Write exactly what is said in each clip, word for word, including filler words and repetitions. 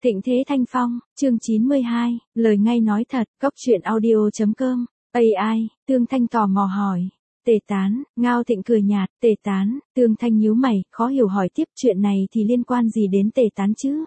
Thịnh Thế Thanh Phong, chương chín mươi hai, lời ngay nói thật, cốc truyện audio chấm com, a i, Tương Thanh tò mò hỏi. Tề Tán, Ngao Thịnh cười nhạt, Tề Tán, Tương Thanh nhíu mày, khó hiểu hỏi tiếp chuyện này thì liên quan gì đến Tề Tán chứ?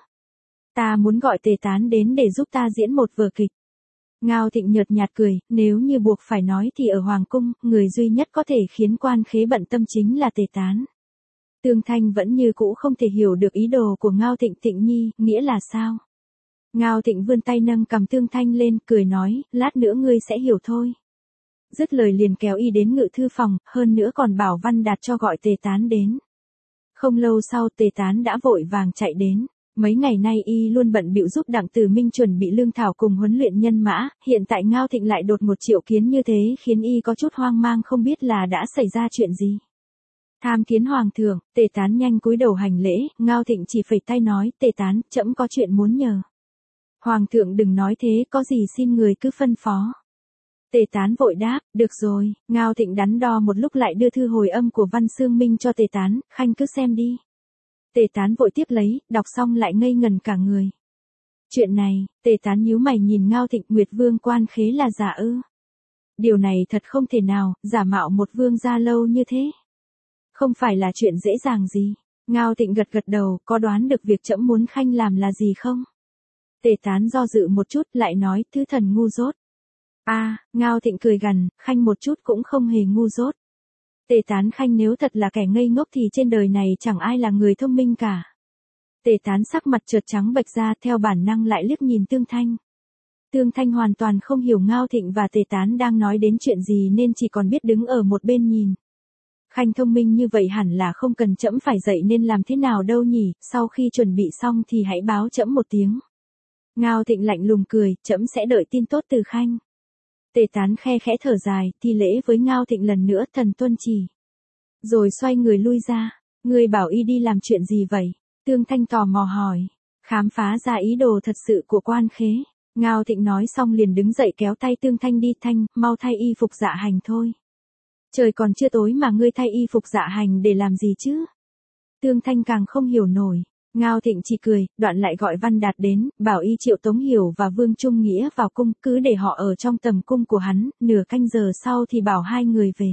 Ta muốn gọi Tề Tán đến để giúp ta diễn một vở kịch. Ngao Thịnh nhợt nhạt cười, nếu như buộc phải nói thì ở Hoàng Cung, người duy nhất có thể khiến quan khế bận tâm chính là Tề Tán. Tương Thanh vẫn như cũ không thể hiểu được ý đồ của Ngao Thịnh. Thịnh nhi, nghĩa là sao? Ngao Thịnh vươn tay nâng cầm Tương Thanh lên, cười nói, lát nữa ngươi sẽ hiểu thôi. Dứt lời liền kéo y đến ngự thư phòng, hơn nữa còn bảo Văn Đạt cho gọi Tề Tán đến. Không lâu sau Tề Tán đã vội vàng chạy đến. Mấy ngày nay y luôn bận bịu giúp Đặng Tử Minh chuẩn bị lương thảo cùng huấn luyện nhân mã, hiện tại Ngao Thịnh lại đột ngột triệu kiến như thế khiến y có chút hoang mang không biết là đã xảy ra chuyện gì. Tham kiến Hoàng thượng, Tề Tán nhanh cúi đầu hành lễ, Ngao Thịnh chỉ phẩy tay nói, Tề Tán, trẫm có chuyện muốn nhờ. Hoàng thượng đừng nói thế, có gì xin người cứ phân phó. Tề Tán vội đáp, được rồi, Ngao Thịnh đắn đo một lúc lại đưa thư hồi âm của Văn Xương Minh cho Tề Tán, khanh cứ xem đi. Tề Tán vội tiếp lấy, đọc xong lại ngây ngần cả người. Chuyện này, Tề Tán nhíu mày nhìn Ngao Thịnh, Nguyệt Vương quan khế là giả ư? Điều này thật không thể nào, giả mạo một vương gia lâu như thế. Không phải là chuyện dễ dàng gì. Ngao Thịnh gật gật đầu, có đoán được việc trẫm muốn khanh làm là gì không? Tề Tán do dự một chút, lại nói, thứ thần ngu dốt. A, à, Ngao Thịnh cười gằn, khanh một chút cũng không hề ngu dốt. Tề Tán khanh nếu thật là kẻ ngây ngốc thì trên đời này chẳng ai là người thông minh cả. Tề Tán sắc mặt chợt trắng bệch ra, theo bản năng lại liếc nhìn Tương Thanh. Tương Thanh hoàn toàn không hiểu Ngao Thịnh và Tề Tán đang nói đến chuyện gì nên chỉ còn biết đứng ở một bên nhìn. Khanh thông minh như vậy hẳn là không cần trẫm phải dạy nên làm thế nào đâu nhỉ, sau khi chuẩn bị xong thì hãy báo trẫm một tiếng. Ngao Thịnh lạnh lùng cười, trẫm sẽ đợi tin tốt từ khanh. Tề Tán khe khẽ thở dài, thi lễ với Ngao Thịnh lần nữa, thần tuân chỉ. Rồi xoay người lui ra, ngươi bảo y đi làm chuyện gì vậy? Tương Thanh tò mò hỏi, khám phá ra ý đồ thật sự của quan khế. Ngao Thịnh nói xong liền đứng dậy kéo tay Tương Thanh đi, Thanh, mau thay y phục dạ hành thôi. Trời còn chưa tối mà ngươi thay y phục dạ hành để làm gì chứ? Tương Thanh càng không hiểu nổi. Ngao Thịnh chỉ cười, đoạn lại gọi Văn Đạt đến, bảo y triệu Tống Hiểu và Vương Trung Nghĩa vào cung, cứ để họ ở trong tầm cung của hắn, nửa canh giờ sau thì bảo hai người về.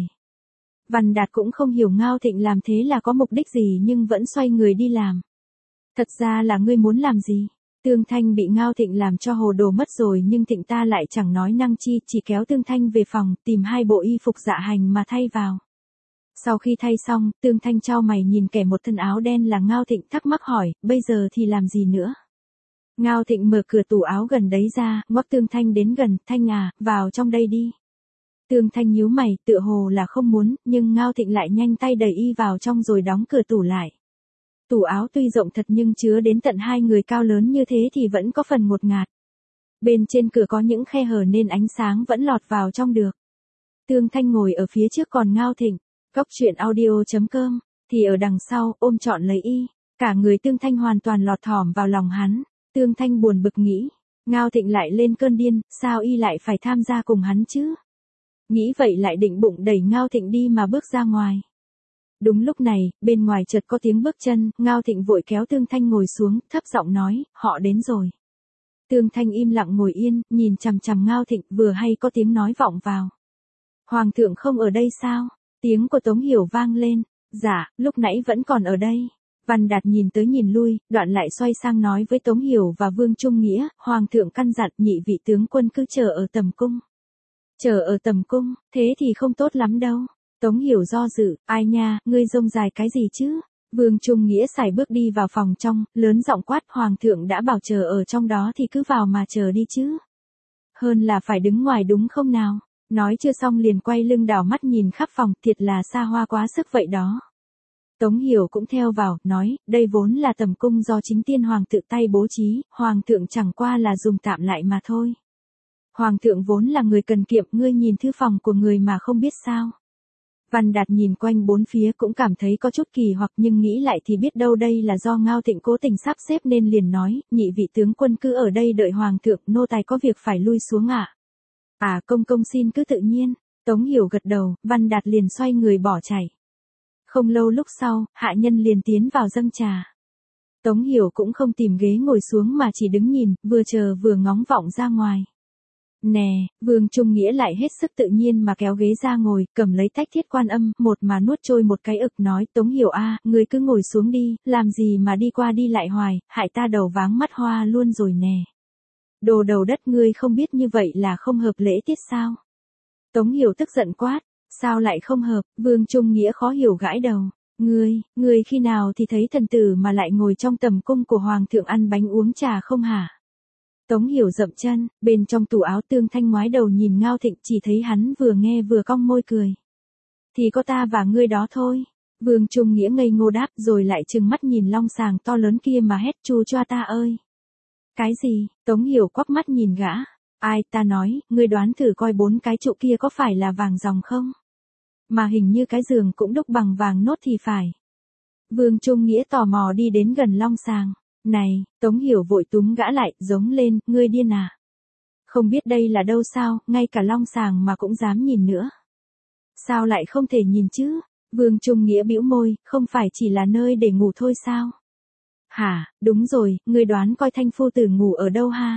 Văn Đạt cũng không hiểu Ngao Thịnh làm thế là có mục đích gì nhưng vẫn xoay người đi làm. Thật ra là ngươi muốn làm gì? Tương Thanh bị Ngao Thịnh làm cho hồ đồ mất rồi nhưng Thịnh ta lại chẳng nói năng chi, chỉ kéo Tương Thanh về phòng, tìm hai bộ y phục dạ hành mà thay vào. Sau khi thay xong, Tương Thanh chau mày nhìn kẻ một thân áo đen là Ngao Thịnh, thắc mắc hỏi, bây giờ thì làm gì nữa? Ngao Thịnh mở cửa tủ áo gần đấy ra, ngoắc Tương Thanh đến gần, Thanh à, vào trong đây đi. Tương Thanh nhíu mày, tựa hồ là không muốn, nhưng Ngao Thịnh lại nhanh tay đẩy y vào trong rồi đóng cửa tủ lại. Tủ áo tuy rộng thật nhưng chứa đến tận hai người cao lớn như thế thì vẫn có phần ngột ngạt. Bên trên cửa có những khe hở nên ánh sáng vẫn lọt vào trong được. Tương Thanh ngồi ở phía trước còn Ngao Thịnh, cốc truyện audio chấm com, thì ở đằng sau, ôm trọn lấy y. Cả người Tương Thanh hoàn toàn lọt thỏm vào lòng hắn. Tương Thanh buồn bực nghĩ, Ngao Thịnh lại lên cơn điên, sao y lại phải tham gia cùng hắn chứ? Nghĩ vậy lại định bụng đẩy Ngao Thịnh đi mà bước ra ngoài. Đúng lúc này, bên ngoài chợt có tiếng bước chân, Ngao Thịnh vội kéo Tương Thanh ngồi xuống, thấp giọng nói, họ đến rồi. Tương Thanh im lặng ngồi yên, nhìn chằm chằm Ngao Thịnh, vừa hay có tiếng nói vọng vào. Hoàng thượng không ở đây sao? Tiếng của Tống Hiểu vang lên. Dạ, lúc nãy vẫn còn ở đây. Văn Đạt nhìn tới nhìn lui, đoạn lại xoay sang nói với Tống Hiểu và Vương Trung Nghĩa, Hoàng thượng căn dặn nhị vị tướng quân cứ chờ ở tầm cung. Chờ ở tầm cung, thế thì không tốt lắm đâu. Tống Hiểu do dự, ai nha, ngươi rông dài cái gì chứ? Vương Trung Nghĩa sải bước đi vào phòng trong, lớn giọng quát, Hoàng thượng đã bảo chờ ở trong đó thì cứ vào mà chờ đi chứ. Hơn là phải đứng ngoài đúng không nào? Nói chưa xong liền quay lưng đảo mắt nhìn khắp phòng, thiệt là xa hoa quá sức vậy đó. Tống Hiểu cũng theo vào, nói, đây vốn là tầm cung do chính tiên hoàng tự tay bố trí, Hoàng thượng chẳng qua là dùng tạm lại mà thôi. Hoàng thượng vốn là người cần kiệm, ngươi nhìn thư phòng của người mà không biết sao. Văn Đạt nhìn quanh bốn phía cũng cảm thấy có chút kỳ hoặc nhưng nghĩ lại thì biết đâu đây là do Ngao Thịnh cố tình sắp xếp nên liền nói, nhị vị tướng quân cứ ở đây đợi Hoàng thượng, nô tài có việc phải lui xuống ạ. À? à công công xin cứ tự nhiên. Tống Hiểu gật đầu, Văn Đạt liền xoay người bỏ chạy. Không lâu lúc sau, hạ nhân liền tiến vào dâng trà. Tống Hiểu cũng không tìm ghế ngồi xuống mà chỉ đứng nhìn, vừa chờ vừa ngóng vọng ra ngoài. Nè, Vương Trung Nghĩa lại hết sức tự nhiên mà kéo ghế ra ngồi, cầm lấy tách thiết quan âm, một mà nuốt trôi một cái ực nói, Tống Hiểu a, ngươi cứ ngồi xuống đi, làm gì mà đi qua đi lại hoài, hại ta đầu váng mắt hoa luôn rồi nè. Đồ đầu đất, ngươi không biết như vậy là không hợp lễ tiết sao? Tống Hiểu tức giận quát, sao lại không hợp? Vương Trung Nghĩa khó hiểu gãi đầu. Ngươi, ngươi khi nào thì thấy thần tử mà lại ngồi trong tầm cung của hoàng thượng ăn bánh uống trà không hả? Tống Hiểu dậm chân, bên trong tủ áo Tương Thanh ngoái đầu nhìn Ngao Thịnh, chỉ thấy hắn vừa nghe vừa cong môi cười. Thì có ta và ngươi đó thôi. Vương Trung Nghĩa ngây ngô đáp rồi lại trừng mắt nhìn long sàng to lớn kia mà hét chu choa ta ơi. Cái gì? Tống Hiểu quắc mắt nhìn gã. Ai, ta nói, ngươi đoán thử coi bốn cái trụ kia có phải là vàng ròng không? Mà hình như cái giường cũng đúc bằng vàng nốt thì phải. Vương Trung Nghĩa tò mò đi đến gần long sàng. Này, Tống Hiểu vội túm gã lại, giống lên, ngươi điên à? Không biết đây là đâu sao, ngay cả long sàng mà cũng dám nhìn nữa. Sao lại không thể nhìn chứ? Vương Trung Nghĩa bĩu môi, không phải chỉ là nơi để ngủ thôi sao? Hả, đúng rồi, ngươi đoán coi Thanh phu tử ngủ ở đâu ha?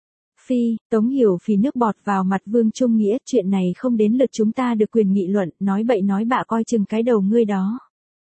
Phi, Tống Hiểu phì nước bọt vào mặt Vương Trung Nghĩa, chuyện này không đến lượt chúng ta được quyền nghị luận, nói bậy nói bạ coi chừng cái đầu ngươi đó.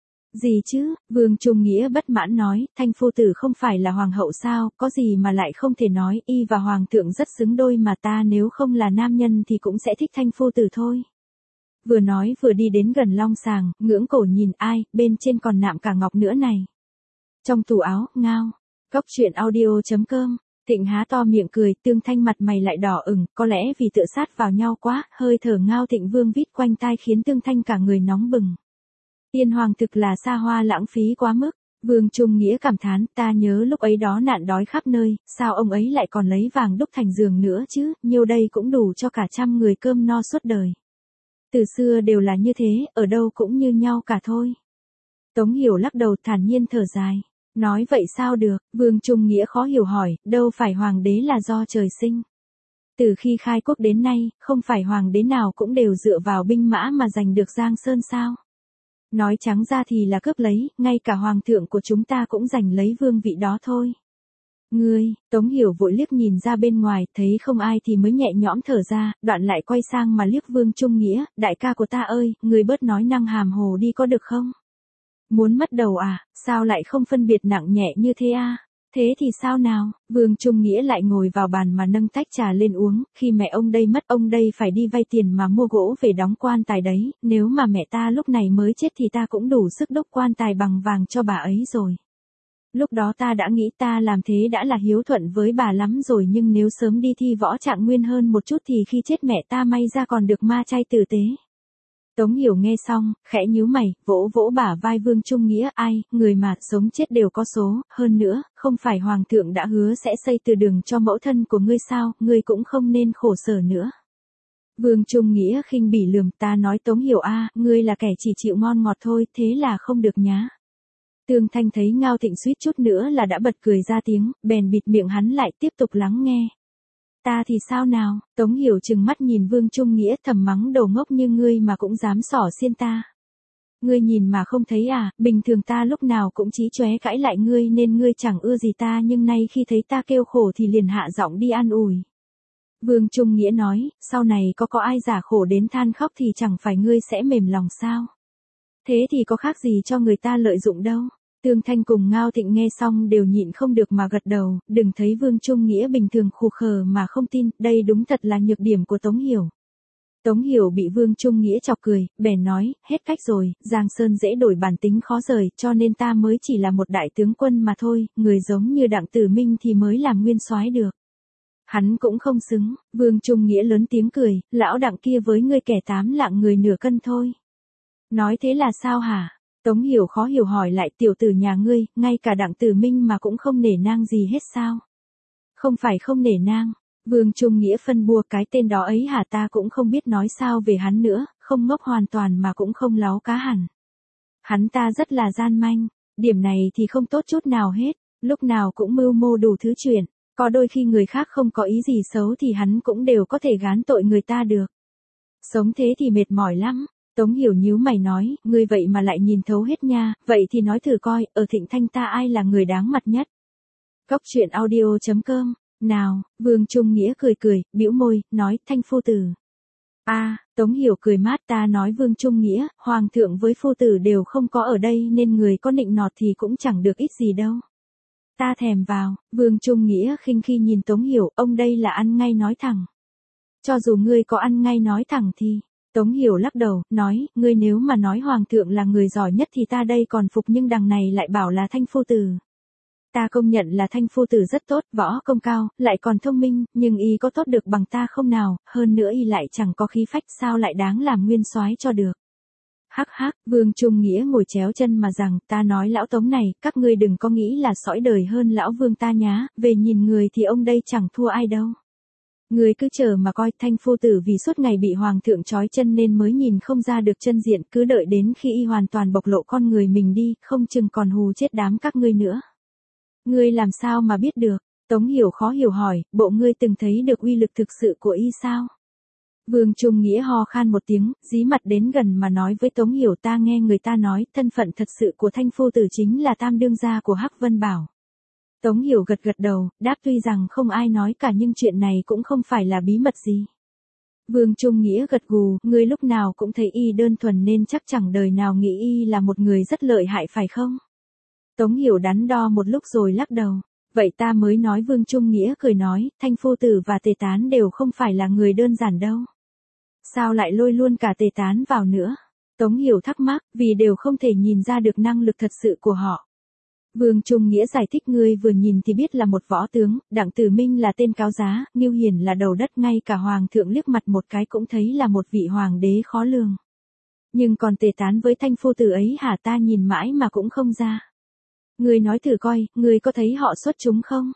Gì chứ? Vương Trung Nghĩa bất mãn nói, Thanh phu tử không phải là hoàng hậu sao, có gì mà lại không thể nói, y và hoàng thượng rất xứng đôi mà ta nếu không là nam nhân thì cũng sẽ thích Thanh phu tử thôi. Vừa nói vừa đi đến gần long sàng, ngưỡng cổ nhìn ai, bên trên còn nạm cả ngọc nữa này. Trong tủ áo, ngao. Cốc truyện audio chấm com. Thịnh há to miệng cười, Tương Thanh mặt mày lại đỏ ửng, có lẽ vì tựa sát vào nhau quá, hơi thở Ngao Thịnh vương vít quanh tai khiến Tương Thanh cả người nóng bừng. Tiên hoàng thực là xa hoa lãng phí quá mức. Vương Trung Nghĩa cảm thán, ta nhớ lúc ấy đó nạn đói khắp nơi, sao ông ấy lại còn lấy vàng đúc thành giường nữa chứ, nhiêu đây cũng đủ cho cả trăm người cơm no suốt đời. Từ xưa đều là như thế, ở đâu cũng như nhau cả thôi. Tống Hiểu lắc đầu thản nhiên thở dài. Nói vậy sao được? Vương Trung Nghĩa khó hiểu hỏi, đâu phải hoàng đế là do trời sinh. Từ khi khai quốc đến nay, không phải hoàng đế nào cũng đều dựa vào binh mã mà giành được Giang Sơn sao? Nói trắng ra thì là cướp lấy, ngay cả hoàng thượng của chúng ta cũng giành lấy vương vị đó thôi. Ngươi, Tống Hiểu vội liếc nhìn ra bên ngoài, thấy không ai thì mới nhẹ nhõm thở ra, đoạn lại quay sang mà liếc Vương Trung Nghĩa, đại ca của ta ơi, ngươi bớt nói năng hàm hồ đi có được không? Muốn mất đầu à, sao lại không phân biệt nặng nhẹ như thế à? Thế thì sao nào? Vương Trung Nghĩa lại ngồi vào bàn mà nâng tách trà lên uống, khi mẹ ông đây mất ông đây phải đi vay tiền mà mua gỗ về đóng quan tài đấy, nếu mà mẹ ta lúc này mới chết thì ta cũng đủ sức đúc quan tài bằng vàng cho bà ấy rồi. Lúc đó ta đã nghĩ ta làm thế đã là hiếu thuận với bà lắm rồi, nhưng nếu sớm đi thi võ trạng nguyên hơn một chút thì khi chết mẹ ta may ra còn được ma chay tử tế. Tống Hiểu nghe xong, khẽ nhíu mày, vỗ vỗ bả vai Vương Trung Nghĩa, ai, người mà sống chết đều có số, hơn nữa, không phải hoàng thượng đã hứa sẽ xây từ đường cho mẫu thân của ngươi sao, ngươi cũng không nên khổ sở nữa. Vương Trung Nghĩa khinh bỉ lườm, ta nói Tống Hiểu a, ngươi là kẻ chỉ chịu ngon ngọt thôi, thế là không được nhá. Tương Thanh thấy Ngao Thịnh suýt chút nữa là đã bật cười ra tiếng, bèn bịt miệng hắn lại tiếp tục lắng nghe. Ta thì sao nào? Tống Hiểu trừng mắt nhìn Vương Trung Nghĩa, thầm mắng đồ ngốc như ngươi mà cũng dám xỏ xiên ta. Ngươi nhìn mà không thấy à, bình thường ta lúc nào cũng chí chóe cãi lại ngươi nên ngươi chẳng ưa gì ta, nhưng nay khi thấy ta kêu khổ thì liền hạ giọng đi an ủi. Vương Trung Nghĩa nói, sau này có có ai giả khổ đến than khóc thì chẳng phải ngươi sẽ mềm lòng sao? Thế thì có khác gì cho người ta lợi dụng đâu. Tương Thanh cùng Ngao Thịnh nghe xong đều nhịn không được mà gật đầu, đừng thấy Vương Trung Nghĩa bình thường khù khờ mà không tin, đây đúng thật là nhược điểm của Tống Hiểu. Tống Hiểu bị Vương Trung Nghĩa chọc cười, bèn nói, hết cách rồi, Giang Sơn dễ đổi bản tính khó rời, cho nên ta mới chỉ là một đại tướng quân mà thôi, người giống như Đặng Tử Minh thì mới làm nguyên soái được. Hắn cũng không xứng. Vương Trung Nghĩa lớn tiếng cười, lão Đặng kia với ngươi kẻ tám lạng người nửa cân thôi. Nói thế là sao hả? Tống Hiểu khó hiểu hỏi lại, tiểu tử nhà ngươi, ngay cả Đặng Tử Minh mà cũng không nể nang gì hết sao? Không phải không nể nang. Vương Trung Nghĩa phân bua, cái tên đó ấy hả, ta cũng không biết nói sao về hắn nữa, không ngốc hoàn toàn mà cũng không láo cá hẳn. Hắn ta rất là gian manh, điểm này thì không tốt chút nào hết, lúc nào cũng mưu mô đủ thứ chuyện, có đôi khi người khác không có ý gì xấu thì hắn cũng đều có thể gán tội người ta được. Sống thế thì mệt mỏi lắm. Tống Hiểu nhíu mày nói, ngươi vậy mà lại nhìn thấu hết nha, vậy thì nói thử coi, ở Thịnh Thanh ta ai là người đáng mặt nhất. Cóc truyện audio chấm com, nào, Vương Trung Nghĩa cười cười, bĩu môi, nói, Thanh phu tử. a à, Tống Hiểu cười mát, ta nói Vương Trung Nghĩa, Hoàng thượng với phu tử đều không có ở đây nên người có nịnh nọt thì cũng chẳng được ít gì đâu. Ta thèm vào, Vương Trung Nghĩa khinh khi nhìn Tống Hiểu, ông đây là ăn ngay nói thẳng. Cho dù ngươi có ăn ngay nói thẳng thì, Tống Hiểu lắc đầu, nói, ngươi nếu mà nói Hoàng thượng là người giỏi nhất thì ta đây còn phục nhưng đằng này lại bảo là Thanh phu tử. Ta công nhận là Thanh phu tử rất tốt, võ công cao, lại còn thông minh, nhưng y có tốt được bằng ta không nào, hơn nữa y lại chẳng có khí phách sao lại đáng làm nguyên soái cho được. Hắc hắc, Vương Trung Nghĩa ngồi chéo chân mà rằng, ta nói lão Tống này, các ngươi đừng có nghĩ là sõi đời hơn lão Vương ta nhá, về nhìn người thì ông đây chẳng thua ai đâu. Người cứ chờ mà coi, Thanh phu tử vì suốt ngày bị Hoàng thượng trói chân nên mới nhìn không ra được chân diện, cứ đợi đến khi y hoàn toàn bộc lộ con người mình đi, không chừng còn hù chết đám các ngươi nữa. Ngươi làm sao mà biết được? Tống Hiểu khó hiểu hỏi, bộ ngươi từng thấy được uy lực thực sự của y sao? Vương Trung Nghĩa ho khan một tiếng, dí mặt đến gần mà nói với Tống Hiểu, ta nghe người ta nói, thân phận thật sự của Thanh phu tử chính là tam đương gia của Hắc Vân Bảo. Tống Hiểu gật gật đầu, đáp tuy rằng không ai nói cả nhưng chuyện này cũng không phải là bí mật gì. Vương Trung Nghĩa gật gù, ngươi lúc nào cũng thấy y đơn thuần nên chắc chẳng đời nào nghĩ y là một người rất lợi hại phải không? Tống Hiểu đắn đo một lúc rồi lắc đầu. Vậy ta mới nói. Vương Trung Nghĩa cười nói, Thanh phu tử và Tề Tán đều không phải là người đơn giản đâu. Sao lại lôi luôn cả Tề Tán vào nữa? Tống Hiểu thắc mắc, vì đều không thể nhìn ra được năng lực thật sự của họ. Vương Trung Nghĩa giải thích, ngươi vừa nhìn thì biết là một võ tướng, Đặng Tử Minh là tên cáo giá, Ngưu Hiển là đầu đất, ngay cả Hoàng thượng liếc mặt một cái cũng thấy là một vị hoàng đế khó lường. Nhưng còn Tề Tán với Thanh phu tử ấy hả, ta nhìn mãi mà cũng không ra. Ngươi nói thử coi, ngươi có thấy họ xuất chúng không?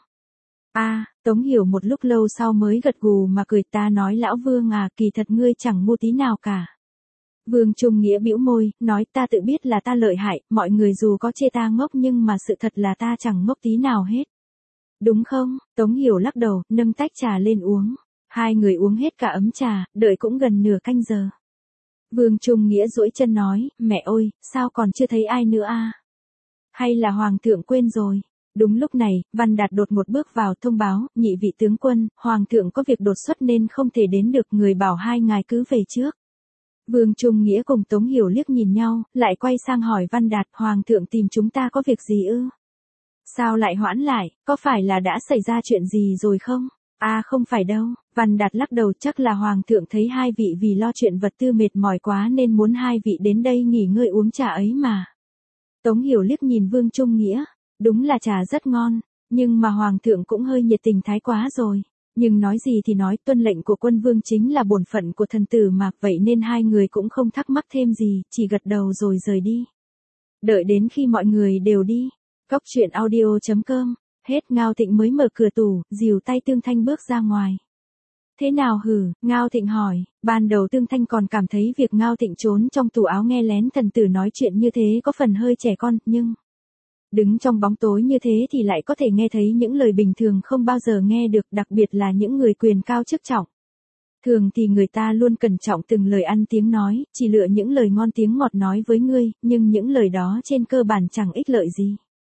a à, Tống Hiểu một lúc lâu sau mới gật gù mà cười, ta nói lão Vương à, kỳ thật ngươi chẳng ngu tí nào cả. Vương Trung Nghĩa bĩu môi, nói, ta tự biết là ta lợi hại, mọi người dù có chê ta ngốc nhưng mà sự thật là ta chẳng ngốc tí nào hết. Đúng không? Tống Hiểu lắc đầu, nâng tách trà lên uống. Hai người uống hết cả ấm trà, đợi cũng gần nửa canh giờ. Vương Trung Nghĩa duỗi chân nói, mẹ ơi, sao còn chưa thấy ai nữa a? Hay là Hoàng thượng quên rồi? Đúng lúc này, Văn Đạt đột một bước vào thông báo, nhị vị tướng quân, Hoàng thượng có việc đột xuất nên không thể đến được, người bảo hai ngài cứ về trước. Vương Trung Nghĩa cùng Tống Hiểu liếc nhìn nhau, lại quay sang hỏi Văn Đạt, Hoàng thượng tìm chúng ta có việc gì ư? Sao lại hoãn lại, có phải là đã xảy ra chuyện gì rồi không? À không phải đâu, Văn Đạt lắc đầu, chắc là Hoàng thượng thấy hai vị vì lo chuyện vật tư mệt mỏi quá nên muốn hai vị đến đây nghỉ ngơi uống trà ấy mà. Tống Hiểu liếc nhìn Vương Trung Nghĩa, đúng là trà rất ngon, nhưng mà Hoàng thượng cũng hơi nhiệt tình thái quá rồi. Nhưng nói gì thì nói, tuân lệnh của quân vương chính là bổn phận của thần tử mà, vậy nên hai người cũng không thắc mắc thêm gì, chỉ gật đầu rồi rời đi. Đợi đến khi mọi người đều đi, cóc truyện audio chấm com, hết Ngao Thịnh mới mở cửa tủ, dìu tay Tương Thanh bước ra ngoài. Thế nào hử, Ngao Thịnh hỏi, ban đầu Tương Thanh còn cảm thấy việc Ngao Thịnh trốn trong tủ áo nghe lén thần tử nói chuyện như thế có phần hơi trẻ con, nhưng... đứng trong bóng tối như thế thì lại có thể nghe thấy những lời bình thường không bao giờ nghe được, đặc biệt là những người quyền cao chức trọng. Thường thì người ta luôn cẩn trọng từng lời ăn tiếng nói, chỉ lựa những lời ngon tiếng ngọt nói với ngươi, nhưng những lời đó trên cơ bản chẳng ích lợi gì.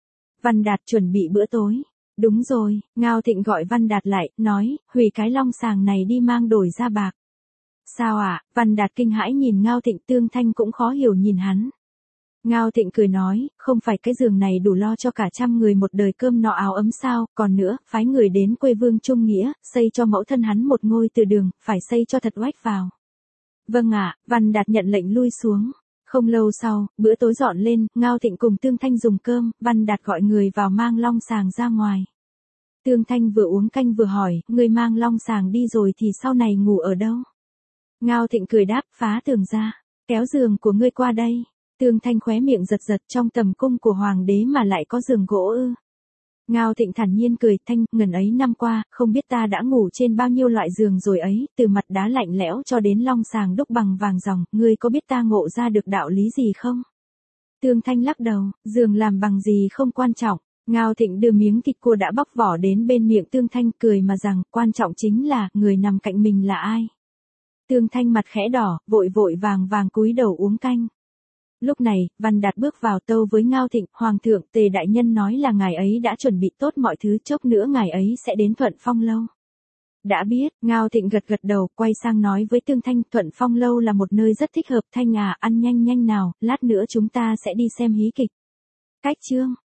Văn Đạt chuẩn bị bữa tối. Đúng rồi, Ngao Thịnh gọi Văn Đạt lại, nói, hủy cái long sàng này đi mang đổi ra bạc. Sao ạ? À? Văn Đạt kinh hãi nhìn Ngao Thịnh, Tương Thanh cũng khó hiểu nhìn hắn. Ngao Thịnh cười nói, không phải cái giường này đủ lo cho cả trăm người một đời cơm no áo ấm sao, còn nữa, phái người đến quê Vương Trung Nghĩa, xây cho mẫu thân hắn một ngôi từ đường, phải xây cho thật oách vào. Vâng ạ, Văn Đạt nhận lệnh lui xuống. Không lâu sau, bữa tối dọn lên, Ngao Thịnh cùng Tương Thanh dùng cơm, Văn Đạt gọi người vào mang long sàng ra ngoài. Tương Thanh vừa uống canh vừa hỏi, người mang long sàng đi rồi thì sau này ngủ ở đâu? Ngao Thịnh cười đáp, phá tường ra, kéo giường của ngươi qua đây. Tương Thanh khóe miệng giật giật, trong tầm cung của hoàng đế mà lại có giường gỗ ư? Ngao Thịnh thản nhiên cười, Thanh, ngần ấy năm qua, không biết ta đã ngủ trên bao nhiêu loại giường rồi ấy, từ mặt đá lạnh lẽo cho đến long sàng đúc bằng vàng ròng, ngươi có biết ta ngộ ra được đạo lý gì không? Tương Thanh lắc đầu, giường làm bằng gì không quan trọng. Ngao Thịnh đưa miếng thịt cua đã bóc vỏ đến bên miệng Tương Thanh, cười mà rằng, quan trọng chính là, người nằm cạnh mình là ai? Tương Thanh mặt khẽ đỏ, vội vội vàng vàng cúi đầu uống canh. Lúc này, Văn Đạt bước vào tâu với Ngao Thịnh, Hoàng thượng, Tề đại nhân nói là ngài ấy đã chuẩn bị tốt mọi thứ, chốc nữa ngài ấy sẽ đến Thuận Phong lâu. Đã biết, Ngao Thịnh gật gật đầu, quay sang nói với Tương Thanh, Thuận Phong lâu là một nơi rất thích hợp, Thanh à, ăn nhanh nhanh nào, lát nữa chúng ta sẽ đi xem hí kịch. Cách chương